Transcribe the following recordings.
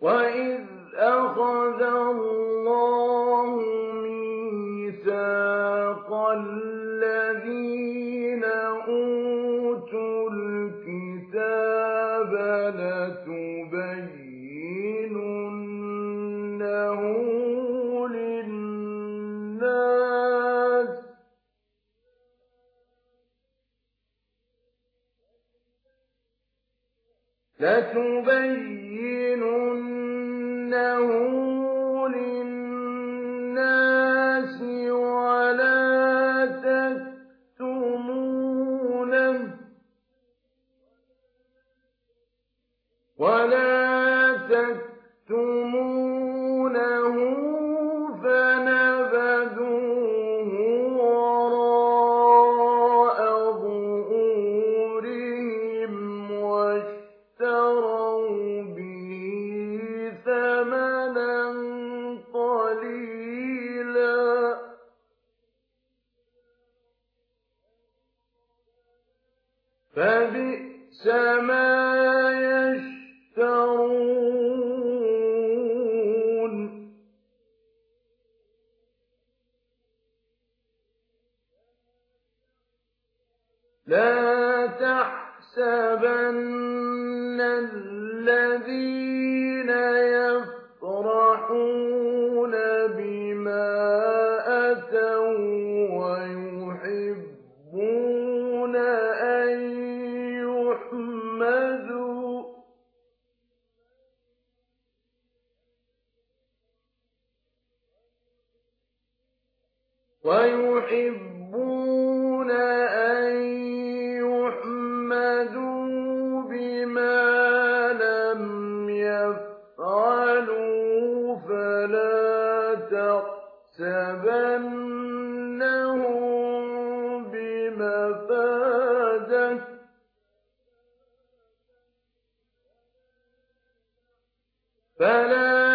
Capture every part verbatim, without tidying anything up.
وَإِذْ أَخَذَ اللَّهُ مِيثَاقَ الَّذِينَ أُوتُوا الْكِتَابَ لَتُبَيِّنُنَّهُ لِلنَّاسِ لَتُبَيِّنُنَّهُ لِلنَّاسِ وَلَا تَكْتُمُونَهُ وَلَا تَكْتُمُونَهُ فَنَبَذُوهُ وَرَاءَ ظُهُورِهِمْ وَاشْتَرَوْا بِهِ ثَمَنًا قَلِيلًا ۖ فَبِئْسَ مَا يَشْتَرُونَ. لَا تَحْسَبَنَّ الَّذِينَ يَفْرَحُونَ بِمَا أَتَوا وَّيُحِبُّونَ أَن يُحْمَدُوا وَيُحِبُّونَ أَن يُحْمَدُوا بِمَا لَمْ يَفْعَلُوا فَلَا تَحْسَبَنَّهُم بِمَفَازَةٍ فَلَا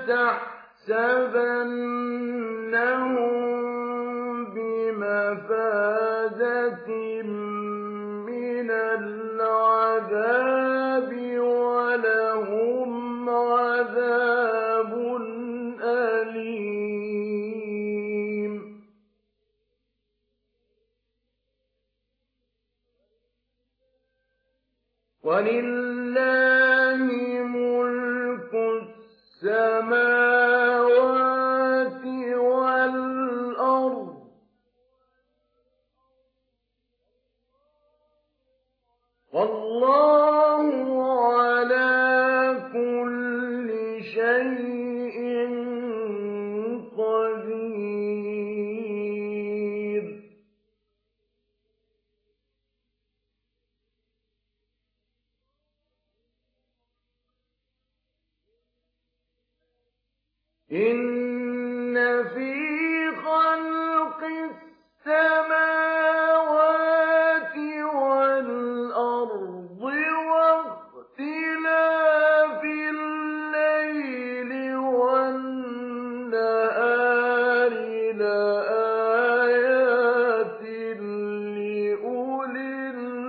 تَحْسَبَنَّهُم بِمَفَازَةٍ مِّنَ الْعَذَابِ وَلَهُمْ عَذَابٌ أَلِيمٌ. وَلِلَّهِ مُلْكُ السَّمَاوَاتِ وَالْأَرْضِ ۚ وَاللَّهُ عَلَىٰ كُلِّ شَيْءٍ قَدِيرٌ. إِنَّ فِي خَلْقِ السَّمَاوَاتِ وَالْأَرْضِ وَاخْتِلَافِ اللَّيْلِ وَالنَّهَارِ لَآيَاتٍ لِّأُولِي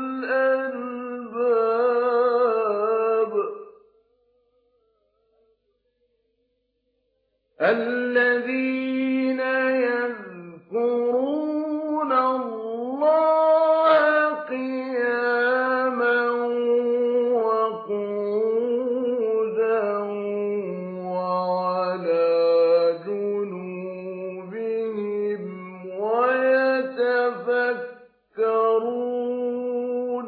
الْأَلْبَابِ الَّذِينَ يَذْكُرُونَ اللَّهَ قِيَامًا وَقُعُودًا وَعَلَىٰ جُنُوبِهِمْ وَيَتَفَكَّرُونَ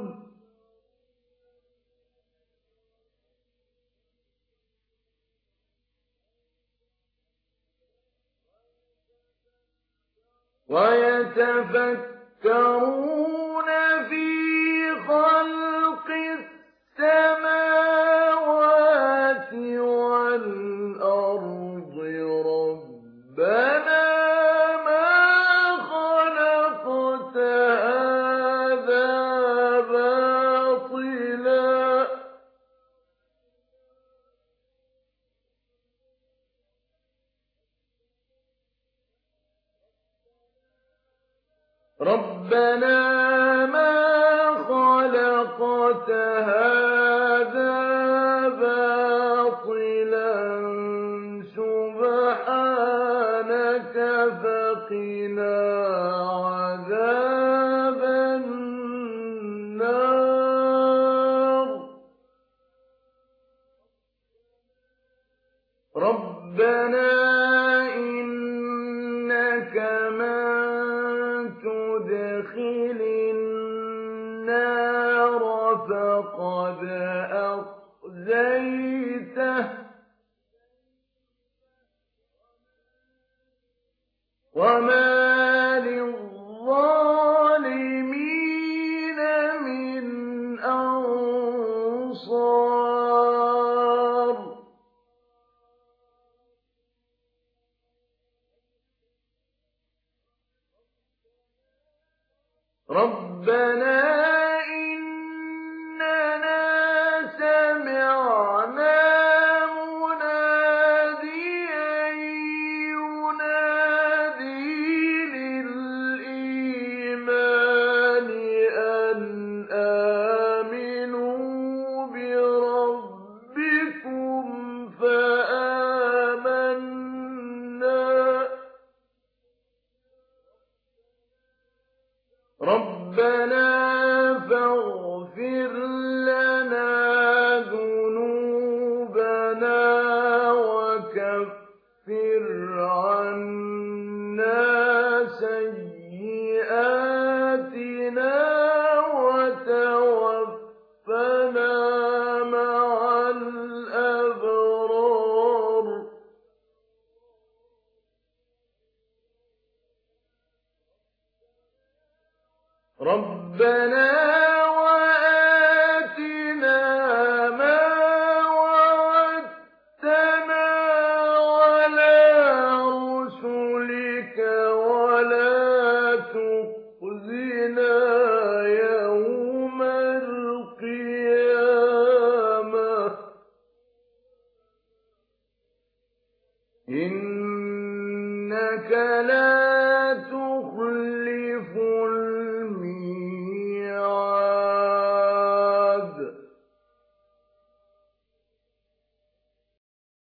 وَيَتَفَكَّرُونَ فِي خَلْقِ السَّمَاوَاتِ وَالْأَرْضِ رَبَّنَا مَا خَلَقْتَ هَٰذَا بَاطِلًا رَبَّنَا مَا خَلَقْتَ هَٰذَا بَاطِلًا رَبَّنَا إِنَّكَ مَن تُدْخِلِ النَّارَ فَقَدْ أَخْزَيْتَهُ ۖ وَمَا لِلظَّالِمِينَ مِنْ أَنصَارٍ. رَبَّنَا إِنَّنَا سَمِعْنَا مُنَادِيًا يُنَادِي لِلْإِيمَانِ أَنْ آمِنُوا بِرَبِّكُمْ فَآمَنَّا. رَبَّنَا فَاغْفِرْ لَنَا ذُنُوبَنَا وَكَفِّرْ عَنَّا سَيِّئَاتِنَا وَتَوَفَّنَا مَعَ الْأَبْرَارِ. رَبَّنَا وَآتِنَا مَا وَعَدتَّنَا عَلَىٰ رُسُلِكَ وَلَا تُخْزِنَا يَوْمَ الْقِيَامَةِ ۗ إِنَّكَ لَا تُخْلِفُ